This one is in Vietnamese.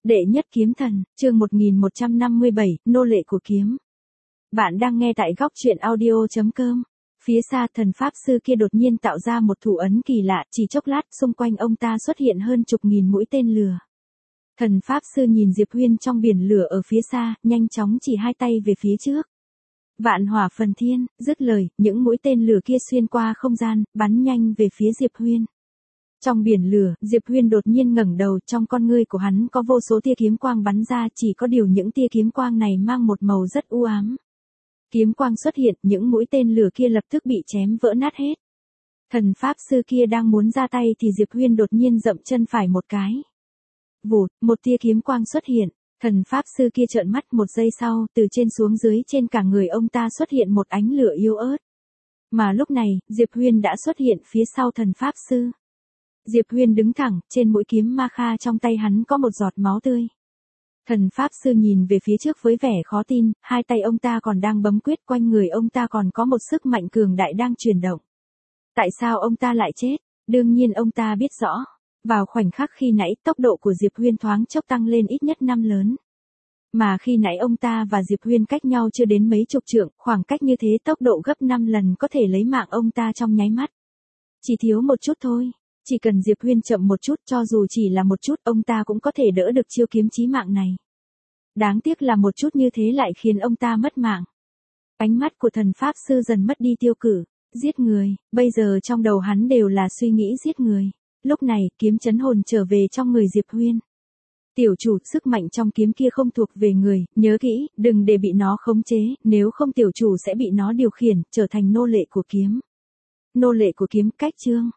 Đệ nhất kiếm thần, chương 1157, nô lệ của kiếm. Bạn đang nghe tại góc truyện audio.com. Phía xa thần pháp sư kia đột nhiên tạo ra một thủ ấn kỳ lạ, chỉ chốc lát xung quanh ông ta xuất hiện hơn chục nghìn mũi tên lửa. Thần pháp sư nhìn Diệp Huyên trong biển lửa ở phía xa, nhanh chóng chỉ hai tay về phía trước. Vạn hỏa phần thiên, dứt lời, những mũi tên lửa kia xuyên qua không gian, bắn nhanh về phía Diệp Huyên. Trong biển lửa, Diệp Huyên đột nhiên ngẩng đầu, trong con ngươi của hắn có vô số tia kiếm quang bắn ra, chỉ có điều những tia kiếm quang này mang một màu rất u ám. Kiếm quang xuất hiện, những mũi tên lửa kia lập tức bị chém vỡ nát hết. Thần pháp sư kia đang muốn ra tay thì Diệp Huyên đột nhiên dậm chân phải một cái. Vụt, một tia kiếm quang xuất hiện, thần pháp sư kia trợn mắt, một giây sau, từ trên xuống dưới trên cả người ông ta xuất hiện một ánh lửa yếu ớt. Mà lúc này, Diệp Huyên đã xuất hiện phía sau thần pháp sư. Diệp Huyên đứng thẳng, trên mũi kiếm ma kha trong tay hắn có một giọt máu tươi. Thần pháp sư nhìn về phía trước với vẻ khó tin, hai tay ông ta còn đang bấm quyết, quanh người ông ta còn có một sức mạnh cường đại đang chuyển động. Tại sao ông ta lại chết? Đương nhiên ông ta biết rõ. Vào khoảnh khắc khi nãy, tốc độ của Diệp Huyên thoáng chốc tăng lên ít nhất 5 lớn. Mà khi nãy ông ta và Diệp Huyên cách nhau chưa đến mấy chục trượng, khoảng cách như thế tốc độ gấp 5 lần có thể lấy mạng ông ta trong nháy mắt. Chỉ thiếu một chút thôi. Chỉ cần Diệp Huyên chậm một chút, cho dù chỉ là một chút, ông ta cũng có thể đỡ được chiêu kiếm chí mạng này. Đáng tiếc là một chút như thế lại khiến ông ta mất mạng. Ánh mắt của thần pháp sư dần mất đi tiêu cự. Giết người, bây giờ trong đầu hắn đều là suy nghĩ giết người. Lúc này, kiếm chấn hồn trở về trong người Diệp Huyên. Tiểu chủ, sức mạnh trong kiếm kia không thuộc về người, nhớ kỹ, đừng để bị nó khống chế, nếu không tiểu chủ sẽ bị nó điều khiển, trở thành nô lệ của kiếm. Nô lệ của kiếm, cách chương.